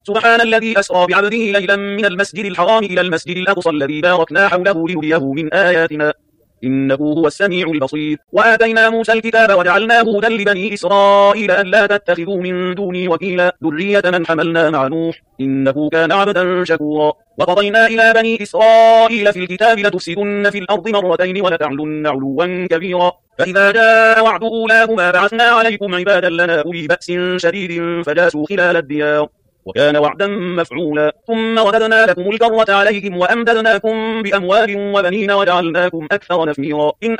سبحان الذي أسرى بعبده ليلا من المسجد الحرام إلى المسجد الأقصى الذي باركنا حوله لنريه من آياتنا إنه هو السميع البصير. وآتينا موسى الكتاب وجعلناه هدى لبني إسرائيل ألا تتخذوا من دوني وكيلا ذرية من حملنا مع نوح إنه كان عبدا شكورا. وقضينا إلى بني إسرائيل في الكتاب لتفسدن في الأرض مرتين ولتعلن علوا كبيرا فإذا جاء وعد أولاهما بعثنا عليكم عبادا لنا أولي بأس شديد فجاسوا خلال الديار وكان وعدا مفعولا. ثم رددنا لكم الكرة عليهم وأمددناكم بأموال وبنين وجعلناكم أكثر نفيرا. إن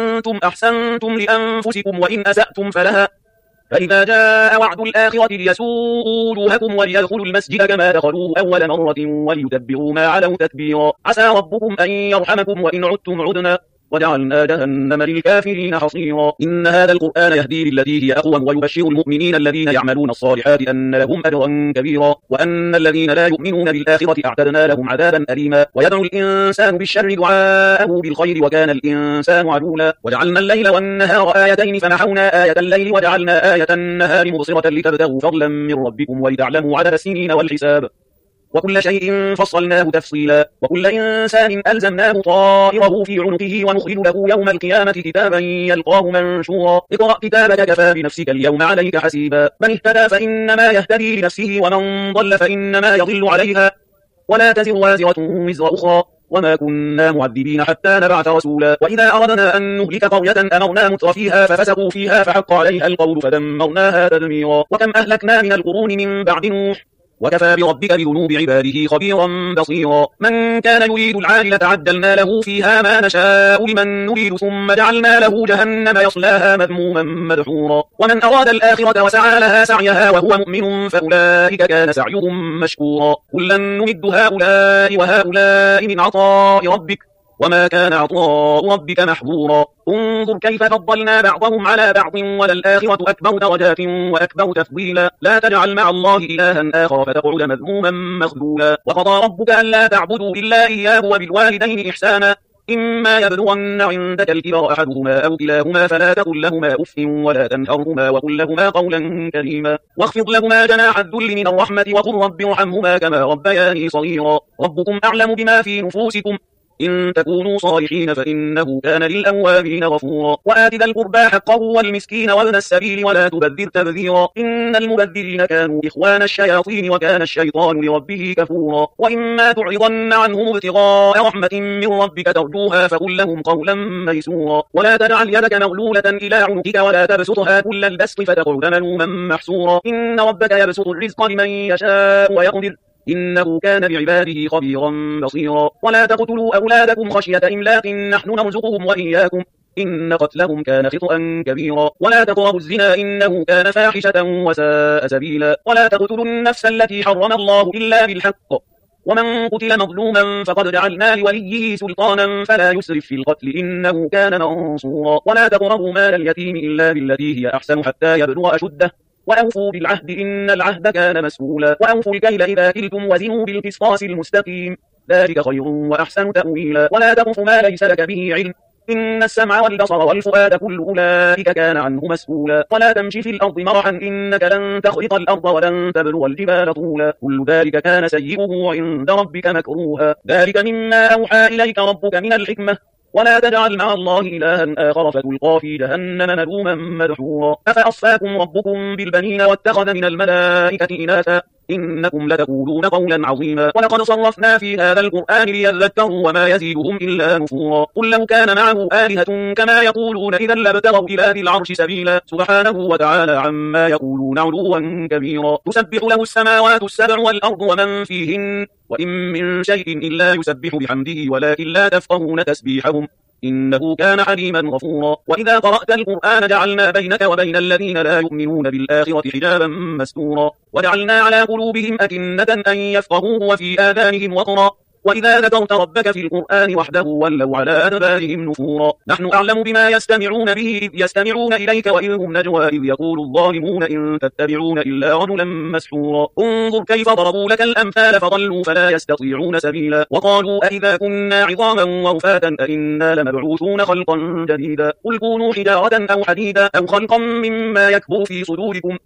أحسنتم لأنفسكم وإن أسأتم فلها فإذا جاء وعد الآخرة ليسوءوا وجوهكم وليدخلوا المسجد كما دخلوه أول مرة وليتبروا ما علوا تتبيرا. عسى ربكم أن يرحمكم وإن عدتم عدنا وجعلنا جهنم للكافرين حصيرا. إن هذا القرآن يهدي للتي هي أقوم ويبشر المؤمنين الذين يعملون الصالحات أن لهم أجرا كبيرا وأن الذين لا يؤمنون بالآخرة أعتدنا لهم عذابا أليما. ويدعو الإنسان بالشر دعاءه بالخير وكان الإنسان عجولا. وجعلنا الليل والنهار آيتين فمحونا آية الليل وجعلنا آية النهار مبصرة لتبتغوا فضلا من ربكم ولتعلموا عدد السنين والحساب وكل شيء فصلناه تفصيلا. وكل إنسان ألزمناه طائره في عنقه ونخرج له يوم القيامة كتابا يلقاه منشورا. اقرأ كتابك كفى بنفسك اليوم عليك حسيبا. من اهتدى فإنما يهتدي لنفسه ومن ضل فإنما يضل عليها ولا تزر وازرة وزر أخرى وما كنا معذبين حتى نبعث رسولا. وإذا أردنا أن نهلك قرية أمرنا متر فيها ففسقوا فيها فحق عليها القول فدمرناها تدميرا. وكم أهلكنا من القرون من بعد نوح وكفى بربك بذنوب عباده خبيرا بصيرا. من كان يريد العاجلة عجلنا له فيها ما نشاء لمن نريد ثم جعلنا له جهنم يصلاها مذموما مدحورا. ومن أراد الآخرة وسعى لها سعيها وهو مؤمن فأولئك كان سعيهم مشكورا. كلا نمد هؤلاء وهؤلاء من عطاء ربك وما كان عطاء ربك محظورا. انظر كيف فضلنا بعضهم على بعض وللآخرة أكبر درجات وأكبر تفضيلا. لا تجعل مع الله إلها آخر فتقعد مذموما مخذولا. وقضى ربك ألا تعبدوا إلا إياه وبالوالدين إحسانا إما يبلغن عندك الكبر أحدهما أو كلاهما فلا تقل لهما أف ولا تنهرهما وقل لهما قولا كريما واخفض لهما جناح الذل من الرحمة وقل رب ارحمهما كما ربياني صغيرا. ربكم أعلم بما في نفوسكم إن تكونوا صالحين فإنه كان للأوابين غفورا. وآت ذا القربى حقه والمسكين وابن السبيل ولا تبذر تبذيرا إن المبذرين كانوا إخوان الشياطين وكان الشيطان لربه كفورا. وإما تعرضن عنهم ابتغاء رحمة من ربك ترجوها فقل لهم قولا ميسورا. ولا تجعل يدك مغلولة إلى عنقك ولا تبسطها كل البسط فتقعد ملوما محسورا. إن ربك يبسط الرزق لمن يشاء ويقدر إنه كان بعباده خبيرا بصيرا. ولا تقتلوا أولادكم خشية إملاق نحن نرزقهم وإياكم إن قتلهم كان خطأ كبيرا. ولا تقربوا الزنا إنه كان فاحشة وساء سبيلا. ولا تقتلوا النفس التي حرم الله إلا بالحق ومن قتل مظلوما فقد جعلنا لوليه سلطانا فلا يسرف في القتل إنه كان منصورا. ولا تقربوا مال اليتيم إلا بالتي هي أحسن حتى يبلغ أشده وأوفوا بالعهد إن العهد كان مسؤولا. وأوفوا الكيل إذا كلتم وزنوا بالقسطاس المستقيم ذلك خير وأحسن تأويلا. ولا تقف ما ليس لك به علم إن السمع والبصر والفؤاد كل أولئك كان عنه مسؤولا. ولا تمشي في الأرض مرحا إنك لن تخرق الأرض ولن تبلغ الجبال طولا كل ذلك كان سيئه عند ربك مكروها. ذلك مما أوحى إليك ربك من الحكمة ولا تجعل مع الله إلها آخر فتلقى في جهنم ملوما مدحورا. أفأصفاكم ربكم بالبنين واتخذ من الملائكة إناثا إنكم لتقولون قولا عظيما. ولقد صرفنا في هذا القرآن ليذكروا وما يزيدهم إلا نفورا. قل لو كان معه آلهة كما يقولون إذا لابتغوا إلى ذي العرش سبيلا سبحانه وتعالى عما يقولون علوا كبيرا. تسبح له السماوات السبع والأرض ومن فيهن وإن من شيء إلا يسبح بحمده ولكن لا تفقهون تسبيحهم إنه كان حليما غفورا. وإذا قرأت القرآن جعلنا بينك وبين الذين لا يؤمنون بالآخرة حجابا مستورا وجعلنا على قلوبهم أكنة أن يفقهوه وفي آذانهم وقرا وإذا ذكرت ربك في القرآن وحده ولوا على أدبارهم نفورا. نحن أعلم بما يستمعون به إذ يستمعون إليك وإذ هم نجوى إذ يقول الظالمون إن تتبعون إلا رجلا مسحورا. انظر كيف ضربوا لك الأمثال فضلوا فلا يستطيعون سبيلا. وقالوا أئذا كنا عظاما ورفاتا أئنا لمبعوثون خلقا جديدا. قل كونوا حجارة أو حديدا أو خلقا مما يكبر في صدوركم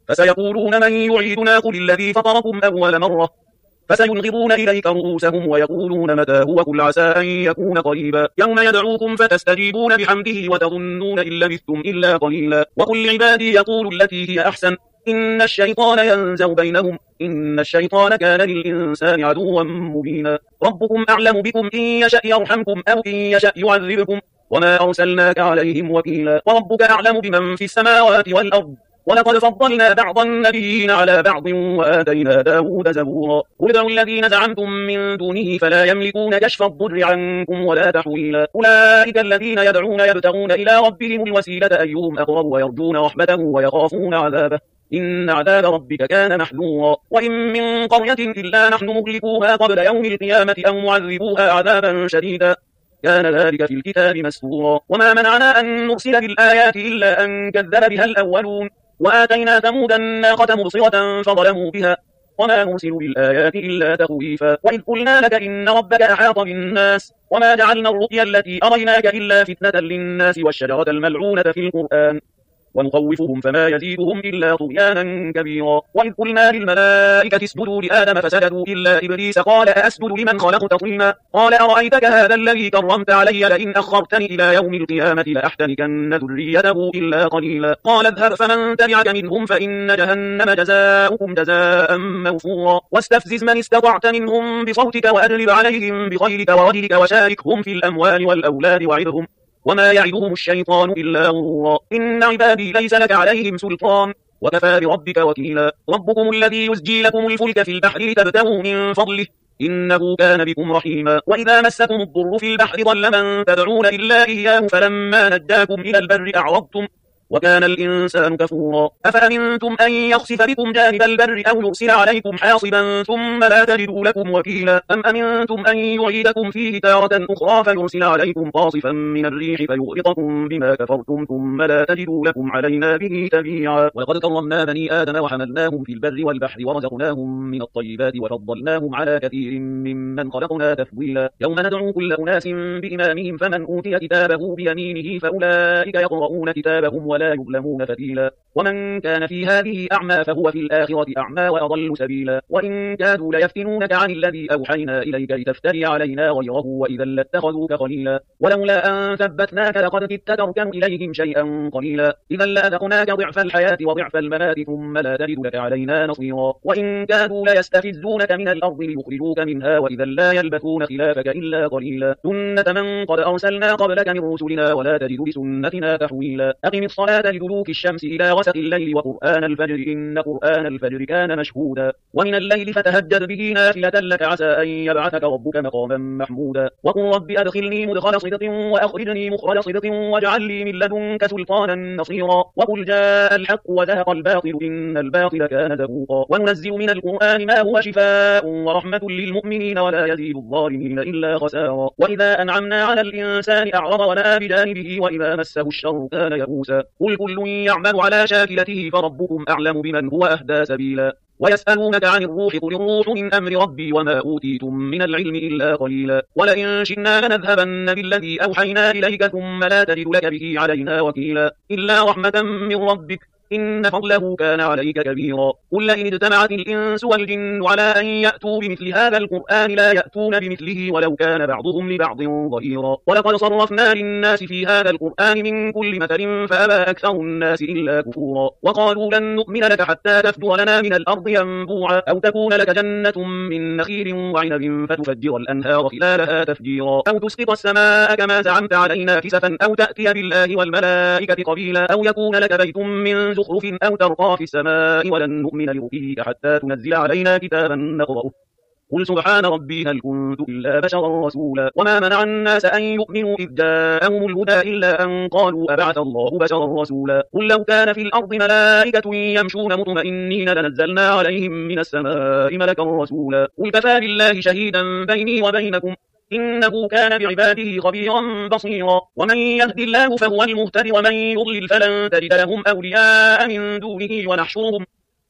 فسيقولون من يعيدنا قل الذي فطركم أول مرة فسينغضون إليك رؤوسهم ويقولون متى هو قل عسى أن يكون قريبا يوم يدعوكم فتستجيبون بحمده وتظنون إن لبثتم إلا قليلا وقل لعبادي يقول التي هي أحسن إن الشيطان ينزغ بينهم إن الشيطان كان للإنسان عدوا مبينا ربكم أعلم بكم إن يشأ يرحمكم أو إن يشأ يعذبكم وما أرسلناك عليهم وكيلا وربك أعلم بمن في السماوات والأرض ولقد فضلنا بعض النبيين على بعض وآتينا داود زبورا قل ادعوا الذين زعمتم من دونه فلا يملكون كشف الضر عنكم ولا تحويلا أولئك الذين يدعون يبتغون إلى ربهم الوسيلة أيهم أقرب ويرجون رحمته ويخافون عذابه إن عذاب ربك كان محذورا وإن من قرية إلا نحن مهلكوها قبل يوم القيامة أو معذبوها عذابا شديدا كان ذلك في الكتاب مسطورا وما منعنا أن نرسل بالآيات إلا أن كذب بها الأولون وآتينا ثمود الناقة مبصرة فظلموا بها وما نرسل بالآيات إلا تخويفا وإذ قلنا لك إن ربك أحاط بالناس وما جعلنا الرؤيا التي أريناك إلا فتنة للناس والشجرة الملعونة في القرآن ونخوفهم فما يزيدهم إلا طغيانا كبيرا وإذ قلنا للملائكة اسجدوا لآدم فسجدوا إلا إبليس قال أأسجد لمن خلقت طينا قال أرأيتك هذا الذي كرمت علي لئن أخرتني إلى يوم القيامة لأحتنكن ذريته إلا قليلا قال اذهب فمن تبعك منهم فإن جهنم جزاؤكم جزاء موفورا واستفزز من استطعت منهم بصوتك وأجلب عليهم بخيلك ورجلك وشاركهم في الأموال والأولاد وعظهم وما يعدهم الشيطان إلا غرورا إن عبادي ليس لك عليهم سلطان وكفى بربك وكيلا ربكم الذي يزجي لكم الفلك في البحر لتبتغوا من فضله إنه كان بكم رحيما وإذا مسكم الضر في البحر ضل من تدعون إلا إياه فلما نجاكم إلى البر أعرضتم وكان الإنسان كفورا أفأمنتم أن يخسف بكم جانب البر أو يرسل عليكم حاصبا ثم لا تجدوا لكم وكيلا أم أمنتم أن يعيدكم فيه تارة أخرى فيرسل عليكم قاصفا من الريح فيغرقكم بما كفرتم ثم لا تجدوا لكم علينا به تبيعا ولقد كرمنا بني آدم وحملناهم في البر والبحر ورزقناهم من الطيبات وفضلناهم على كثير ممن خلقنا تفضيلا يوم ندعو كل أناس بإمامهم فمن أوتي كتابه بيمينه فأولئك يقرؤون كتابهم ولا يظلمون فتيلا ومن كان في هذه أعمى فهو في الآخرة أعمى وأضل سبيلا وإن كادوا ليفتنونك عن الذي أوحينا إليك لتفتري علينا غيره وإذا لاتخذوك خليلا ولولا أن ثبتناك لقد كدت تركن إليهم شيئا قليلا إذا لأذقناك ضعف الحياة وضعف الممات ثم لا تجد لك علينا نصيرا وإن كادوا ليستفزونك من الأرض ليخرجوك منها وإذا لا يلبثون خلافك إلا قليلا سنة من قد أرسلنا قبلك من رسلنا ولا تجد بسنتنا تحويلا أقم الصلاة لدلوك الشمس إلى غسق الليل وقرآن الفجر إن قرآن الفجر كان مشهودا ومن الليل فتهجد به نافلة لك عسى أن يبعثك ربك مقاما محمودا وقل رب أدخلني مدخل صدق وأخرجني مخرج صدق واجعل لي من لدنك سلطانا نصيرا وقل جاء الحق وزهق الباطل إن الباطل كان زهوقا وننزل من القرآن ما هو شفاء ورحمة للمؤمنين ولا يزيد الظالمين إلا خسارا وإذا أنعمنا على الإنسان أعرض ونأى بجانبه وإذا مسه الشر كان يئوسا قل كل يعمل على شاكلته فربكم أعلم بمن هو أهدى سبيلا ويسألونك عن الروح قل الروح من أمر ربي وما أوتيتم من العلم إلا قليلا ولئن شئنا لنذهبن بالذي أوحينا إليك ثم لا تجد لك به علينا وكيلا إلا رحمة من ربك إن فضله كان عليك كبيرا قل لئن اجتمعت الإنس والجن على أن يأتوا بمثل هذا القرآن لا يأتون بمثله ولو كان بعضهم لبعض ظهيرا ولقد صرفنا للناس في هذا القرآن من كل مثل فأبى أكثر الناس إلا كفورا وقالوا لن نؤمن لك حتى تفجر لنا من الأرض ينبوعا أو تكون لك جنة من نخيل وعنب فتفجر الأنهار خلالها تفجيرا أو تسقط السماء كما زعمت علينا كسفا أو تأتي بالله والملائكة قبيلا أو يكون لك بيت من زخرف أو ترقى في السماء ولن نؤمن لرقيك حتى تنزل علينا كتابا نقرأه قل سبحان ربي هل كنت إلا بشرا رسولا وما منع الناس أن يؤمنوا إذ جاءهم الهدى إلا أن قالوا أبعث الله بشرا رسولا قل لو كان في الأرض ملائكة يمشون مطمئنين لنزلنا عليهم من السماء ملكا رسولا قل كفى بالله شهيدا بيني وبينكم إنه كان بعباده خبيرا بصيرا ومن يهد الله فهو المهتد ومن يضلل فلن تجد لهم أولياء من دونه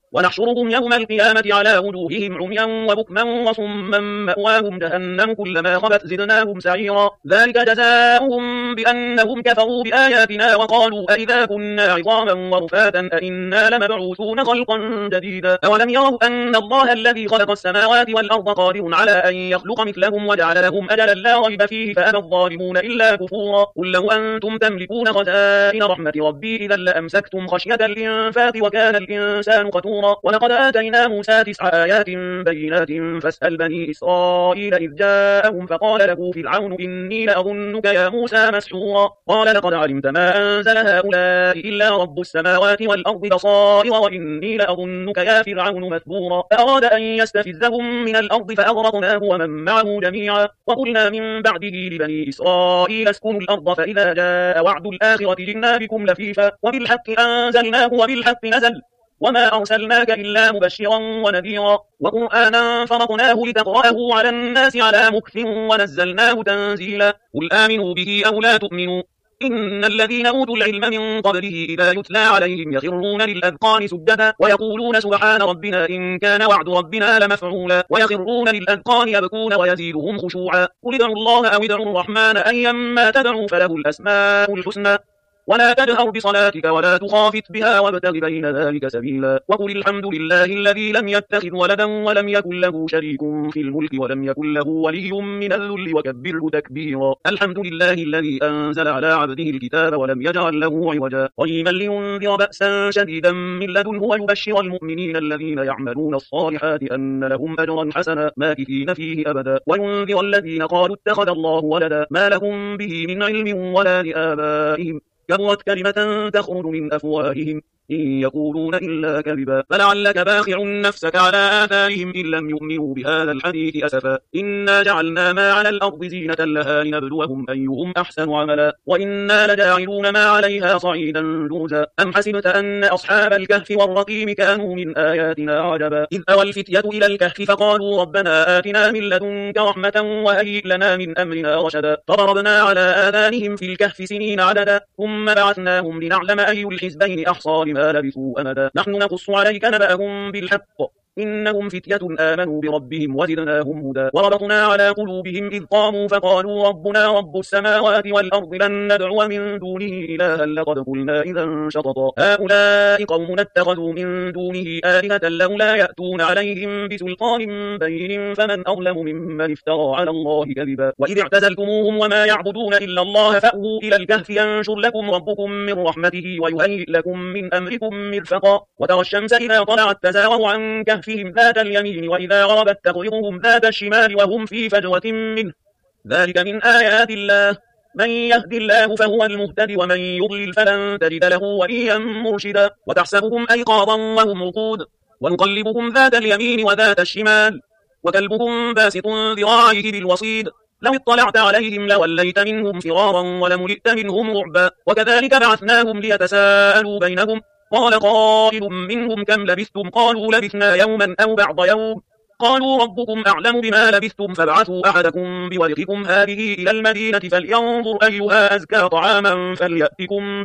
ونحشرهم يوم القيامة على وجوههم عميا وبكما وصما مأواهم جهنم كلما خبت زدناهم سعيرا ذلك جزاؤهم بأنهم كفروا بآياتنا وقالوا أئذا كنا عظاما ورفاتا أئنا لمبعوثون خلقا جديدا أولم يروا أن الله الذي خلق السماوات والأرض قادر على أن يخلق مثلهم وجعل لهم أجلا لا ريب فيه فأبى الظالمون إلا كفورا قل لو أنتم تملكون خزائن رحمة ربي إذا لأمسكتم خشية الإنفاق وكان الإنسان قتورا ولقد آتينا موسى 9 آيات بينات فاسأل بني إسرائيل إذ جاءهم فقال له فرعون إني لأظنك يا موسى مسحورا قال لقد علمت ما أنزل هؤلاء إلا رب السماوات والأرض بصائر وإني لأظنك يا فرعون مثبورا فأراد أن يستفزهم من الأرض فأغرقناه ومن معه جميعا وقلنا من بعده لبني إسرائيل اسكنوا الأرض فإذا جاء وعد الآخرة جئنا بكم لفيفا وبالحق أنزلناه وبالحق نزل وما أرسلناك إلا مبشرا ونذيرا وقرآنا فرقناه لتقرأه على الناس على مكث ونزلناه تنزيلا قل آمنوا به أو لا تؤمنوا إن الذين أوتوا العلم من قبله إذا يتلى عليهم يخرون للأذقان سجدا ويقولون سبحان ربنا إن كان وعد ربنا لمفعولا ويخرون للأذقان يبكون ويزيدهم خشوعا قل ادعوا الله أو ادعوا الرحمن أيما تدعوا فله الأسماء الحسنى ولا تجهر بصلاتك ولا تخافت بها وابتغ بين ذلك سبيلا وقل الحمد لله الذي لم يتخذ ولدا ولم يكن له شريك في الملك ولم يكن له ولي من الذل وكبره تكبيرا الحمد لله الذي أنزل على عبده الكتاب ولم يجعل له عوجا قيما لينذر بأسا شديدا من لدنه ويبشر المؤمنين الذين يعملون الصالحات أن لهم أجرا حسنا ماكثين فيه أبدا وينذر الذين قالوا اتخذ الله ولدا ما لهم به من علم ولا لآبائهم كبرت كلمة تخرج من أفواههم إن يقولون إلا كذبا فلعلك باخع نفسك على آثارهم إن لم يؤمنوا بهذا الحديث أسفا إنا جعلنا ما على الأرض زينة لها لنبلوهم أيهم أحسن عملا وإنا لجاعلون ما عليها صعيدا جرزا أم حسبت أن أصحاب الكهف والرقيم كانوا من آياتنا عجبا إذ أوى الفتية إلى الكهف فقالوا ربنا آتنا من لدنك رحمة وهيئ لنا من أمرنا رشدا فضربنا على آذانهم في الكهف سنين عددا ثم بعثناهم لنعلم أي الحزبين أحصى ما لبثوا أمدا نحن نقص عليك نبأهم بالحق إنهم فتية آمنوا بربهم وزدناهم هدى وربطنا على قلوبهم إذ قاموا فقالوا ربنا رب السماوات والأرض لن ندعو من دونه إلها لقد قلنا إذا شططا هؤلاء قوم اتخذوا من دونه آلهة لولا يأتون عليهم بسلطان بين فمن أظلم ممن افترى على الله كذبا وإذ اعتزلتموهم وما يعبدون إلا الله فأووا إلى الكهف ينشر لكم ربكم من رحمته ويهيئ لكم من أمركم مرفقا وترى الشمس إذا طلعت تزاور عن كهفهم ذات اليمين وإذا غربت تقرضهم ذات الشمال وهم في فجوة منه ذلك من آيات الله من يهد الله فهو المهتد ومن يضلل فلن تجد له وليا مرشدا وتحسبهم أيقاظا وهم رقود ونقلبهم ذات اليمين وذات الشمال وكلبهم باسط ذراعيه بالوصيد لو اطلعت عليهم لوليت منهم فرارا ولملئت منهم رعبا وكذلك بعثناهم ليتساءلوا بينهم قال قائل منهم كم لبثتم قالوا لبثنا يوما أو بعض يوم قالوا ربكم أعلم بما لبثتم فابعثوا أحدكم بورقكم هذه إلى المدينة فلينظر أيها أزكى طعاما فليأتكم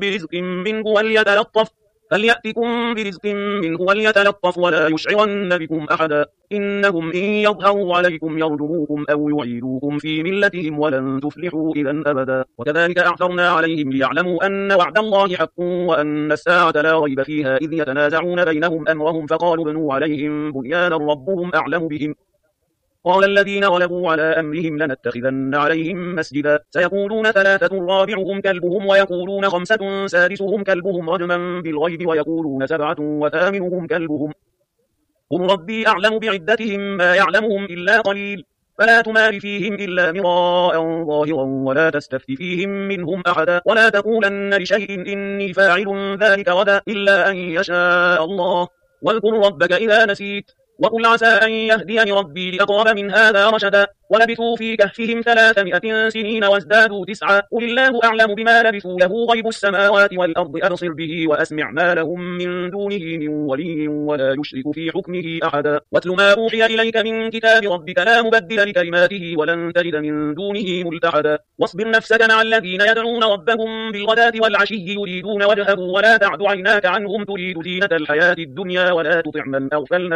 برزق منه وليتلطف ولا يشعرن بكم أحدا إنهم إن يظهروا عليكم يرجموكم أو يعيدوكم في ملتهم ولن تفلحوا إذا أبدا وكذلك أعثرنا عليهم ليعلموا أن وعد الله حق وأن الساعة لا ريب فيها إذ يتنازعون بينهم أمرهم فقالوا ابنوا عليهم بنيانا ربهم أعلم بهم قال الذين غلبوا على أمرهم لنتخذن عليهم مسجدا سيقولون 3 رابعهم كلبهم ويقولون 5 سادسهم كلبهم رجما بالغيب ويقولون 7 وثامنهم كلبهم قل ربي أعلم بعدتهم ما يعلمهم إلا قليل فلا تمار فيهم إلا مراء ظاهرا ولا تستفت فيهم منهم أحدا ولا تقولن لشيء إني فاعل ذلك غدا إلا أن يشاء الله واذكر ربك إذا نسيت وقل عسى أن يهديني ربي لأقرب من هذا رشدا ولبثوا في كهفهم 300 سنين وازدادوا 9 قل الله أعلم بما لبثوا له غيب السماوات والأرض أبصر به وأسمع ما لهم من دونه من ولي ولا يشرك في حكمه أحدا واتل ما أوحي إليك من كتاب ربك لا مبدل لكلماته ولن تجد من دونه ملتحدا واصبر نفسك مع الذين يدعون ربهم بالغداة والعشي يريدون وجهه ولا تعد عيناك عنهم تريد زينة الحياة الدنيا ولا تطع من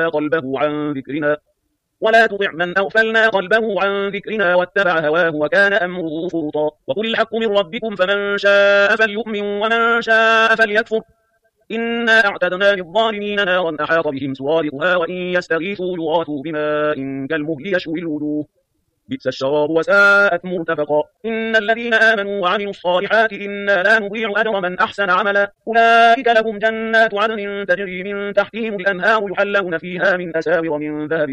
أغفلنا قلبه عن ذكرنا واتبع هواه وكان أمره فرطا وقل الحق من ربكم فمن شاء فليؤمن ومن شاء فليكفر إنا أعتدنا للظالمين نارا أحاط بهم سرادقها وإن يستغيثوا يغاثوا بماء كالمهل يشوي الوجوه بئس الشراب وساءت مرتفقا إن الذين آمنوا وعملوا الصالحات إنا لا نضيع أجر من أحسن عملا أولئك لهم جنات عدن تجري من تحتهم الأنهار يحلون فيها من أساور من ذهب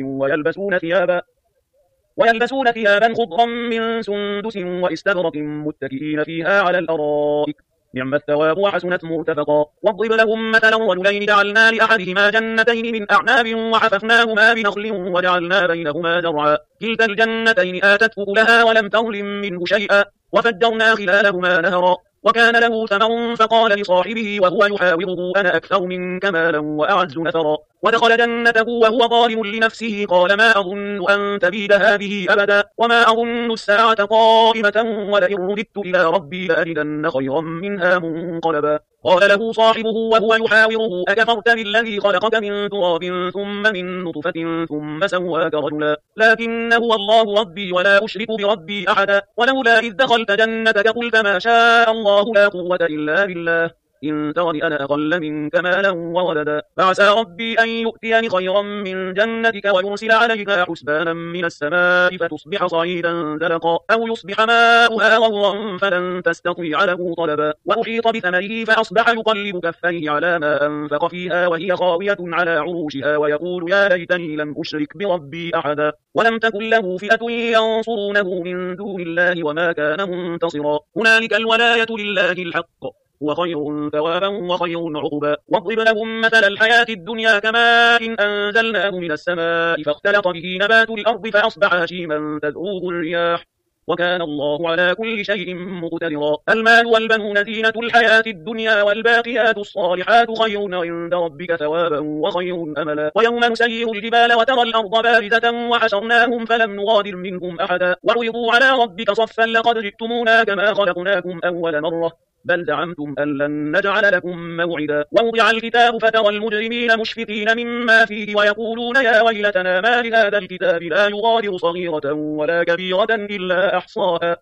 ويلبسون ثيابا خضرا من سندس واستبرق متكئين فيها على الأرائك نعم الثواب وحسنت مرتفقا واضرب لهم مثلا رجلين جعلنا لأحدهما جنتين من أعناب وحففناهما بنخل وجعلنا بينهما زرعا كلتا الجنتين آتت أكلها ولم تظلم منه شيئا وفجرنا خلالهما نهرا وكان له ثمر فقال لصاحبه وهو يحاوره أنا أكثر منك مالا وأعز نفرا ودخل جنته وهو ظالم لنفسه قال ما أظن أن تبيد هذه أبدا وما أظن الساعة قائمة ولئن رددت إلى ربي لأجدن خيرا منها منقلبا قال له صاحبه وهو يحاوره أكفرت بالذي خلقك من تراب ثم من نطفة ثم سواك رجلا لكن هو الله ربي ولا أشرك بربي أحدا ولولا إذ دخلت جنتك قلت ما شاء الله لا قوة إلا بالله إن ترني أنا أقل منك مالا وولدا فعسى ربي أن يؤتيني خيرا من جنتك ويرسل عليها حسبانا من السماء فتصبح صعيدا زلقا أو يصبح ماؤها غورا فلن تستطيع له طلبا وأحيط بثمره فأصبح يقلب كفيه على ما أنفق فيها وهي خاوية على عروشها ويقول يا ليتني لم أشرك بربي أحدا ولم تكن له فئة ينصرونه من دون الله وما كان منتصرا هنالك الولاية لله الحق هو خير ثوابا وخير عقبا واضرب لهم مثل الحياة الدنيا كماء إن أنزلناه من السماء فاختلط به نبات الأرض فأصبح هشيما تذروه الرياح وكان الله على كل شيء مقتدرا المال والبنون زينة الحياة الدنيا والباقيات الصالحات خير عند ربك ثوابا وخير أملا ويوم نسير الجبال وترى الأرض بارزة وحشرناهم فلم نغادر منهم أحدا وعرضوا على ربك صفا لقد جئتمونا كما خلقناكم أول مرة بل زعمتم أن لن نجعل لكم موعدا ووضع الكتاب فترى المجرمين مشفقين مما فيه ويقولون يا ويلتنا ما لهذا الكتاب لا يغادر صغيرة ولا كبيرة إلا أحصاها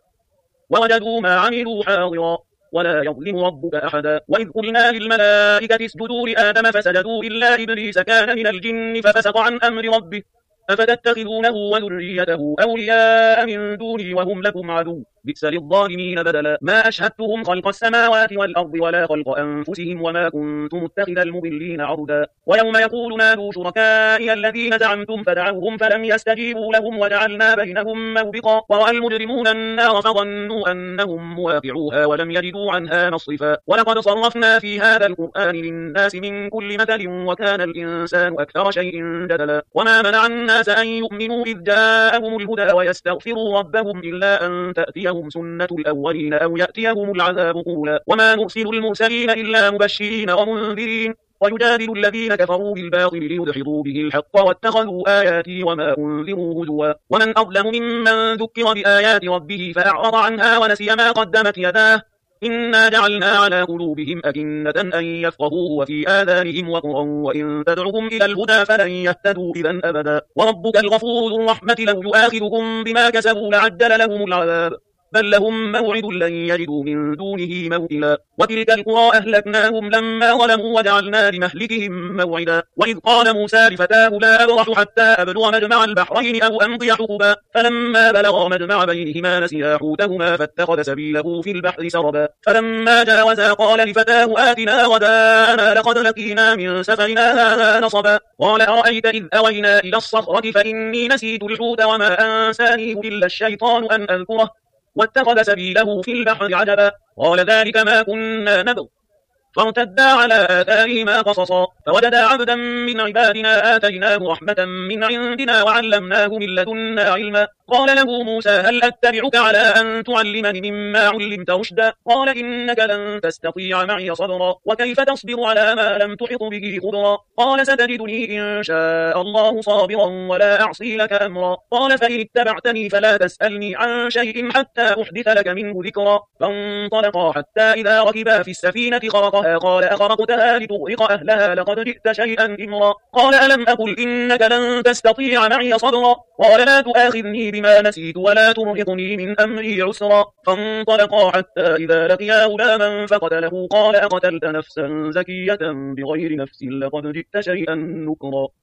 ووجدوا ما عملوا حاضرا ولا يظلم ربك أحدا وإذ قلنا للملائكة اسجدوا لآدم فسجدوا إلا إبليس كان من الجن ففسق عن أمر ربه أفتتخذونه وذريته أولياء من دوني وهم لكم عدو بئس للظالمين بدلا ما أشهدتهم خلق السماوات والأرض ولا خلق أنفسهم وما كنت متخذ المضلين عردا ويوم يقول نادوا شركائي الذين زعمتم فدعوهم فلم يستجيبوا لهم وجعلنا بينهم موبقا ورأى المجرمون النار فظنوا أنهم مواقعوها ولم يجدوا عنها مصرفا ولقد صرفنا في هذا القرآن للناس من كل مثل وكان الإنسان أكثر شيء جدلا وما منع الناس أن يؤمنوا إذ جاءهم الهدى ويستغفروا ربهم إلا أن تأتيهم سنة الأولين أو يأتيهم العذاب قولا وما نرسل المرسلين إلا مبشرين ومنذرين ويجادل الذين كفروا بالباطل ليدحضوا به الحق واتخذوا آياتي وما أنذروا هزوا ومن أظلم ممن ذكر بآيات ربه فأعرض عنها ونسي ما قدمت يداه إنا جعلنا على قلوبهم أكنة أن يفقهوه وفي آذانهم وقرا وإن تدعهم إلى الهدى فلن يهتدوا إذا أبدا وربك الغفور ذو الرحمة لو يؤاخذكم بما كسبوا لعجل لهم العذاب بل لهم موعد لن يجدوا من دونه موئلا وتلك القرى أهلكناهم لما ظلموا وجعلنا لمهلكهم موعدا وإذ قال موسى لفتاه لا أبرح حتى أبلغ مجمع البحرين أو أمضي حقبا فلما بلغ مجمع بينهما نسيا حوتهما فاتخذ سبيله في البحر سربا فلما جاوزا قال لفتاه آتنا غداءنا لقد لقينا من سفرنا هذا نصبا قال أرأيت إذ أوينا إلى الصخرة فإني نسيت الحوت وما أنسانيه إلا الشيطان أن أذكره واتخذ سبيله في البحر عجبا قال ذلك ما كنا نبغ فارتدا على آثارهما قصصا فوجدا عبدا من عبادنا آتيناه رحمة من عندنا وعلمناه من لدنا علما قال له موسى هل أتبعك على أن تعلمني مما علمت رشدا قال إنك لن تستطيع معي صبرا وكيف تصبر على ما لم تحط به خبرا قال ستجدني إن شاء الله صابرا ولا أعصي لك أمرا قال فإن اتبعتني فلا تسألني عن شيء حتى أحدث لك منه ذكرا فانطلقا حتى إذا ركبا في السفينة خرقها قال أخرقتها لتغرق أهلها لقد جئت شيئا إمرا قال ألم أقل إنك لن تستطيع معي صبرا قال لا تؤاخذني بما نسيت ولا ترهقني من أمري عسرا فانطلقا حتى إذا لقيا غلاما فقتله قال أقتلت نفسا زكية بغير نفس لقد جئت شيئا نكرا